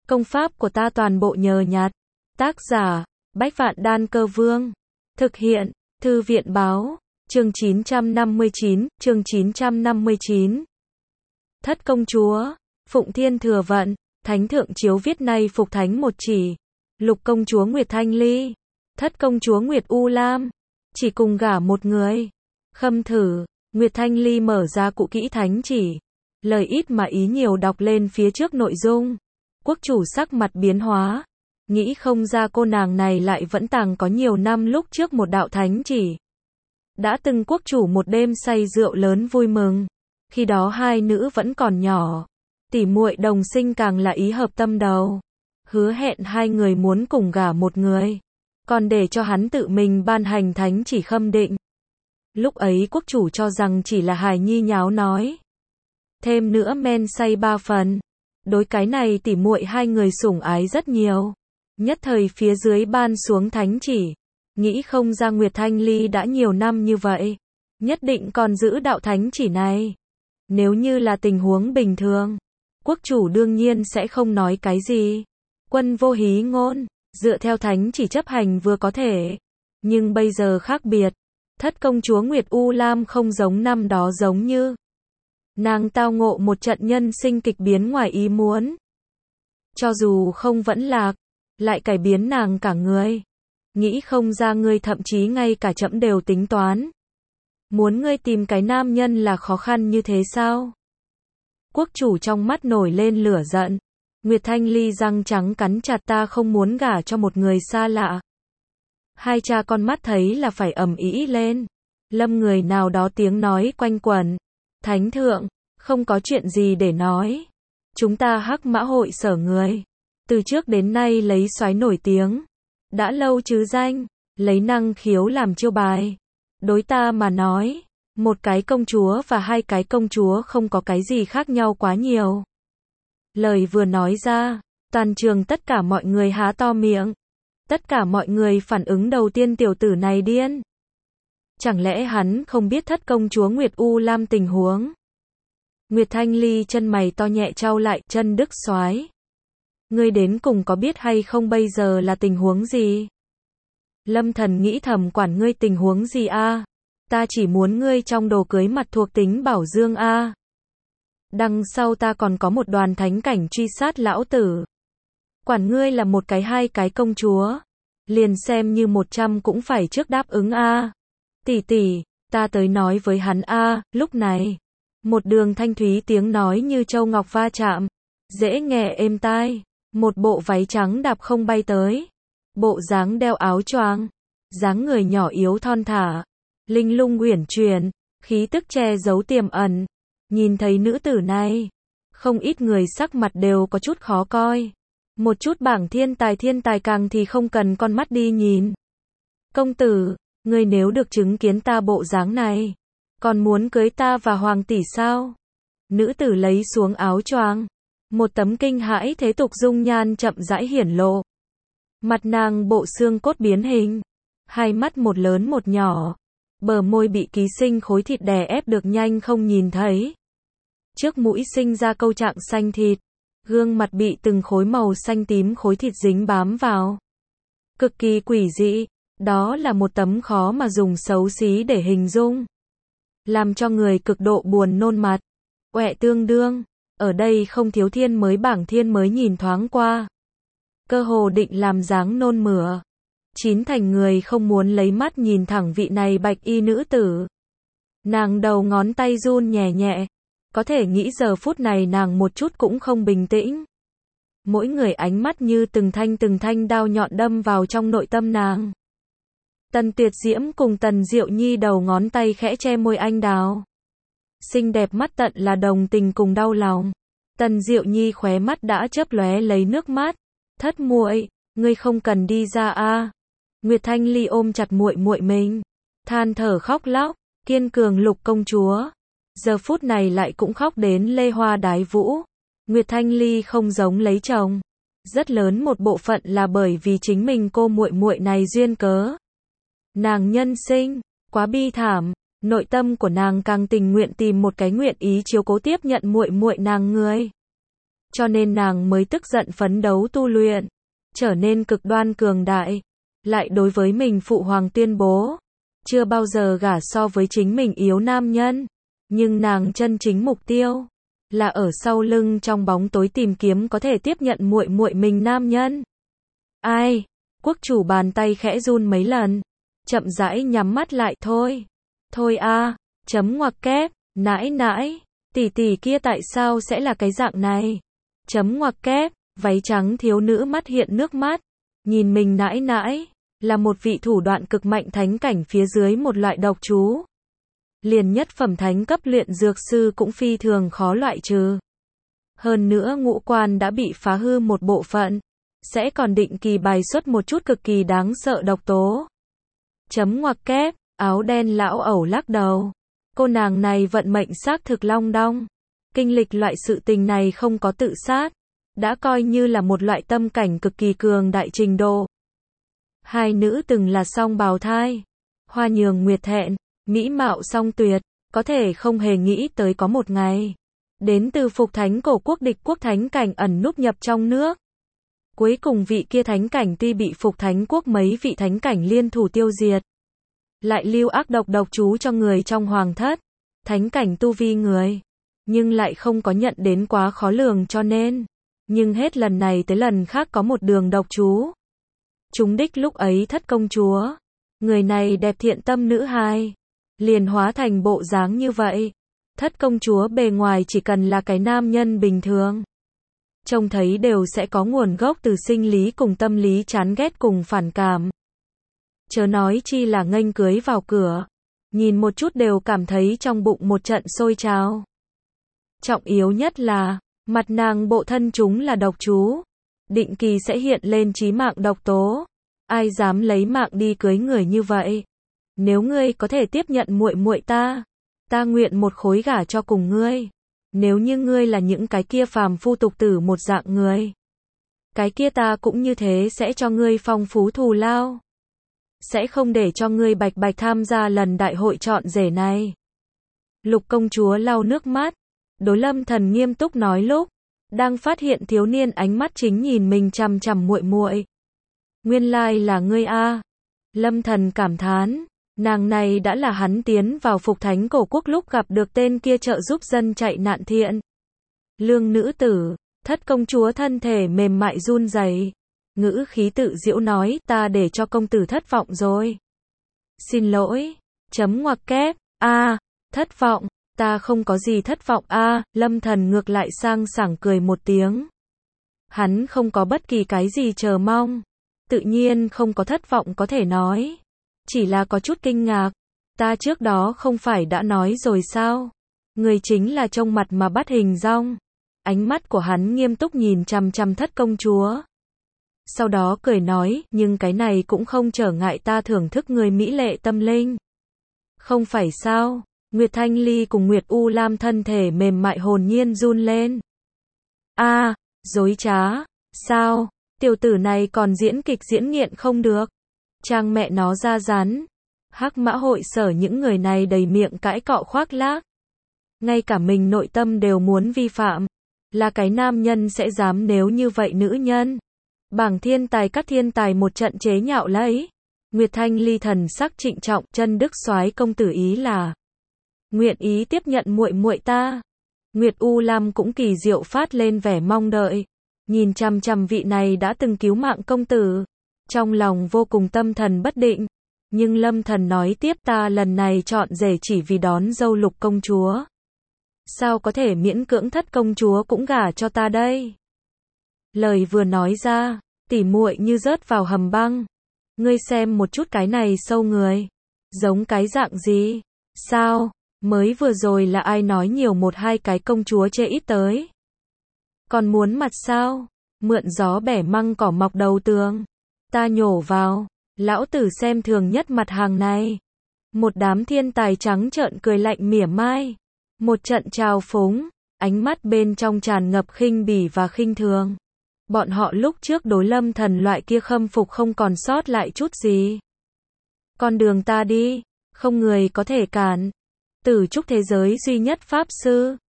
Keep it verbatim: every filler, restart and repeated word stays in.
Công pháp của ta toàn bộ nhờ nhặt. Tác giả, Bách Vạn Đan Cơ Vương. Thực hiện, Thư viện Báo. Chương chín trăm năm mươi chín, chương chín trăm năm mươi chín. Thất công chúa, Phụng Thiên Thừa Vận, Thánh Thượng Chiếu viết nay phục thánh một chỉ. Lục công chúa Nguyệt Thanh Ly, thất công chúa Nguyệt U Lam, chỉ cùng gả một người. Khâm thử, Nguyệt Thanh Ly mở ra cụ kỹ thánh chỉ. Lời ít mà ý nhiều đọc lên phía trước nội dung. Quốc chủ sắc mặt biến hóa. Nghĩ không ra cô nàng này lại vẫn tàng có nhiều năm lúc trước một đạo thánh chỉ. Đã từng quốc chủ một đêm say rượu lớn vui mừng. Khi đó hai nữ vẫn còn nhỏ. Tỉ muội đồng sinh càng là ý hợp tâm đầu. Hứa hẹn hai người muốn cùng gả một người. Còn để cho hắn tự mình ban hành thánh chỉ khâm định. Lúc ấy quốc chủ cho rằng chỉ là hài nhi nháo nói. Thêm nữa men say ba phần. Đối cái này tỉ muội hai người sủng ái rất nhiều. Nhất thời phía dưới ban xuống thánh chỉ. Nghĩ không ra Nguyệt Thanh Ly đã nhiều năm như vậy. Nhất định còn giữ đạo thánh chỉ này. Nếu như là tình huống bình thường. Quốc chủ đương nhiên sẽ không nói cái gì. Quân vô hí ngôn. Dựa theo thánh chỉ chấp hành vừa có thể. Nhưng bây giờ khác biệt. Thất công chúa Nguyệt U Lam không giống năm đó giống như. Nàng tao ngộ một trận nhân sinh kịch biến ngoài ý muốn. Cho dù không vẫn lạc. Lại cải biến nàng cả người. Nghĩ không ra ngươi thậm chí ngay cả chậm đều tính toán. Muốn ngươi tìm cái nam nhân là khó khăn như thế sao? Quốc chủ trong mắt nổi lên lửa giận. Nguyệt Thanh Ly răng trắng cắn chặt, ta không muốn gả cho một người xa lạ. Hai cha con mắt thấy là phải ầm ĩ lên. Lâm người nào đó tiếng nói quanh quẩn. Thánh thượng, không có chuyện gì để nói. Chúng ta Hắc Mã hội sở người. Từ trước đến nay lấy soái nổi tiếng. Đã lâu chứ danh, lấy năng khiếu làm chiêu bài. Đối ta mà nói, một cái công chúa và hai cái công chúa không có cái gì khác nhau quá nhiều. Lời vừa nói ra, toàn trường tất cả mọi người há to miệng. Tất cả mọi người phản ứng đầu tiên tiểu tử này điên. Chẳng lẽ hắn không biết thất công chúa Nguyệt U Lam tình huống? Nguyệt Thanh Ly chân mày to nhẹ trao lại, chân đức soái. Ngươi đến cùng có biết hay không bây giờ là tình huống gì? Lâm Thần nghĩ thầm, quản ngươi tình huống gì a? Ta chỉ muốn ngươi trong đồ cưới mặt thuộc tính bảo dương a. Đằng sau ta còn có một đoàn thánh cảnh truy sát lão tử. Quản ngươi là một cái hai cái công chúa. Liền xem như một trăm cũng phải trước đáp ứng a. Tỷ tỷ, ta tới nói với hắn a. Lúc này, một đường thanh thúy tiếng nói như châu ngọc va chạm. Dễ nghe êm tai. Một bộ váy trắng đạp không bay tới. Bộ dáng đeo áo choàng. Dáng người nhỏ yếu thon thả. Linh lung uyển chuyển. Khí tức che giấu tiềm ẩn. Nhìn thấy nữ tử này. Không ít người sắc mặt đều có chút khó coi. Một chút bảng thiên tài thiên tài càng thì không cần con mắt đi nhìn. Công tử, ngươi nếu được chứng kiến ta bộ dáng này. Còn muốn cưới ta và hoàng tỷ sao? Nữ tử lấy xuống áo choàng. Một tấm kinh hãi thế tục dung nhan chậm rãi hiển lộ. Mặt nàng bộ xương cốt biến hình. Hai mắt một lớn một nhỏ. Bờ môi bị ký sinh khối thịt đè ép được nhanh không nhìn thấy. Trước mũi sinh ra câu trạng xanh thịt. Gương mặt bị từng khối màu xanh tím khối thịt dính bám vào. Cực kỳ quỷ dị. Đó là một tấm khó mà dùng xấu xí để hình dung. Làm cho người cực độ buồn nôn mặt. Quẹ tương đương. Ở đây không thiếu thiên mới bảng thiên mới nhìn thoáng qua. Cơ hồ định làm dáng nôn mửa. Chín thành người không muốn lấy mắt nhìn thẳng vị này bạch y nữ tử. Nàng đầu ngón tay run nhẹ nhẹ. Có thể nghĩ giờ phút này nàng một chút cũng không bình tĩnh. Mỗi người ánh mắt như từng thanh từng thanh đao nhọn đâm vào trong nội tâm nàng. Tần Tuyệt Diễm cùng Tần Diệu Nhi đầu ngón tay khẽ che môi anh đào. Xinh đẹp mắt tận là đồng tình cùng đau lòng. Tần Diệu Nhi khóe mắt đã chớp lóe lấy nước mắt. Thất muội, ngươi không cần đi ra a. Nguyệt Thanh Ly ôm chặt muội muội mình, than thở khóc lóc. Kiên cường Lục công chúa, giờ phút này lại cũng khóc đến lê hoa đái vũ. Nguyệt Thanh Ly không giống lấy chồng, rất lớn một bộ phận là bởi vì chính mình cô muội muội này duyên cớ. Nàng nhân sinh quá bi thảm. Nội tâm của nàng càng tình nguyện tìm một cái nguyện ý chiếu cố tiếp nhận muội muội nàng người. cho nên nàng mới tức giận phấn đấu tu luyện, trở nên cực đoan cường đại, lại đối với mình phụ hoàng tuyên bố, chưa bao giờ gả so với chính mình yếu nam nhân, nhưng nàng chân chính mục tiêu là ở sau lưng trong bóng tối tìm kiếm có thể tiếp nhận muội muội mình nam nhân. Ai? Quốc chủ bàn tay khẽ run mấy lần, chậm rãi nhắm mắt lại, thôi. Thôi a, chấm ngoặc kép, nãi nãi, tỷ tỷ kia tại sao sẽ là cái dạng này? Chấm ngoặc kép, váy trắng thiếu nữ mắt hiện nước mắt, nhìn mình nãi nãi, là một vị thủ đoạn cực mạnh thánh cảnh phía dưới một loại độc chú. Liền nhất phẩm thánh cấp luyện dược sư cũng phi thường khó loại trừ. Hơn nữa ngũ quan đã bị phá hư một bộ phận, sẽ còn định kỳ bài xuất một chút cực kỳ đáng sợ độc tố. Chấm ngoặc kép, áo đen lão ẩu lắc đầu. Cô nàng này vận mệnh xác thực long đong. Kinh lịch loại sự tình này không có tự sát, đã coi như là một loại tâm cảnh cực kỳ cường đại trình độ. Hai nữ từng là song bào thai, hoa nhường nguyệt thẹn, mỹ mạo song tuyệt, có thể không hề nghĩ tới có một ngày, đến từ Phục Thánh cổ quốc địch quốc thánh cảnh ẩn núp nhập trong nước. Cuối cùng vị kia thánh cảnh tuy bị Phục Thánh quốc mấy vị thánh cảnh liên thủ tiêu diệt, lại lưu ác độc độc chú cho người trong hoàng thất, thánh cảnh tu vi người, nhưng lại không có nhận đến quá khó lường cho nên, nhưng hết lần này tới lần khác có một đường độc chú. Chúng đích lúc ấy thất công chúa, người này đẹp thiện tâm nữ hài, liền hóa thành bộ dáng như vậy. Thất công chúa bề ngoài chỉ cần là cái nam nhân bình thường, trông thấy đều sẽ có nguồn gốc từ sinh lý cùng tâm lý chán ghét cùng phản cảm. Chớ nói chi là nghênh cưới vào cửa, nhìn một chút đều cảm thấy trong bụng một trận sôi trào. Trọng yếu nhất là, mặt nàng bộ thân chúng là độc chú, định kỳ sẽ hiện lên chí mạng độc tố. Ai dám lấy mạng đi cưới người như vậy? Nếu ngươi có thể tiếp nhận muội muội ta, ta nguyện một khối gả cho cùng ngươi. Nếu như ngươi là những cái kia phàm phu tục tử một dạng người, cái kia ta cũng như thế sẽ cho ngươi phong phú thù lao. Sẽ không để cho ngươi bạch bạch tham gia lần đại hội chọn rể này. Lục công chúa lau nước mắt, đối Lâm Thần nghiêm túc nói lúc đang phát hiện thiếu niên ánh mắt chính nhìn mình chằm chằm muội muội. Nguyên lai là ngươi a. Lâm Thần cảm thán, nàng này đã là hắn tiến vào Phục Thánh cổ quốc lúc gặp được tên kia trợ giúp dân chạy nạn thiện lương nữ tử. Thất công chúa thân thể mềm mại run rẩy, ngữ khí tự giễu nói, ta để cho công tử thất vọng rồi. Xin lỗi, chấm ngoặc kép, a, thất vọng, ta không có gì thất vọng a. Lâm Thần ngược lại sang sảng cười một tiếng. Hắn không có bất kỳ cái gì chờ mong, tự nhiên không có thất vọng có thể nói, chỉ là có chút kinh ngạc. Ta trước đó không phải đã nói rồi sao? Người chính là trông mặt mà bắt hình dong. Ánh mắt của hắn nghiêm túc nhìn chằm chằm thất công chúa. Sau đó cười nói, nhưng cái này cũng không trở ngại ta thưởng thức người mỹ lệ tâm linh. Không phải sao? Nguyệt Thanh Ly cùng Nguyệt U Lam thân thể mềm mại hồn nhiên run lên. A, à, dối trá. Sao? Tiểu tử này còn diễn kịch diễn nghiện không được. Trang mẹ nó ra rán. Hắc Mã hội sở những người này đầy miệng cãi cọ khoác lác. Ngay cả mình nội tâm đều muốn vi phạm. Là cái nam nhân sẽ dám nếu như vậy nữ nhân. Bảng thiên tài các thiên tài một trận chế nhạo lấy. Nguyệt Thanh Ly thần sắc trịnh trọng, chân đức soái công tử ý là nguyện ý tiếp nhận muội muội ta. Nguyệt U Lam cũng kỳ diệu phát lên vẻ mong đợi, nhìn chằm chằm vị này đã từng cứu mạng công tử, trong lòng vô cùng tâm thần bất định. Nhưng Lâm Thần nói tiếp, ta lần này chọn rể chỉ vì đón dâu Lục công chúa. Sao có thể miễn cưỡng thất công chúa cũng gả cho ta đây? Lời vừa nói ra, tỉ muội như rớt vào hầm băng. Ngươi xem một chút cái này sâu người, giống cái dạng gì? Sao? Mới vừa rồi là ai nói nhiều một hai cái công chúa chê ít tới? Còn muốn mặt sao? Mượn gió bẻ măng cỏ mọc đầu tường. Ta nhổ vào, lão tử xem thường nhất mặt hàng này. Một đám thiên tài trắng trợn cười lạnh mỉa mai. Một trận trào phúng, ánh mắt bên trong tràn ngập khinh bỉ và khinh thường. Bọn họ lúc trước đối Lâm Thần loại kia khâm phục không còn sót lại chút gì. Con đường ta đi, không người có thể cản. Tử trúc thế giới duy nhất pháp sư.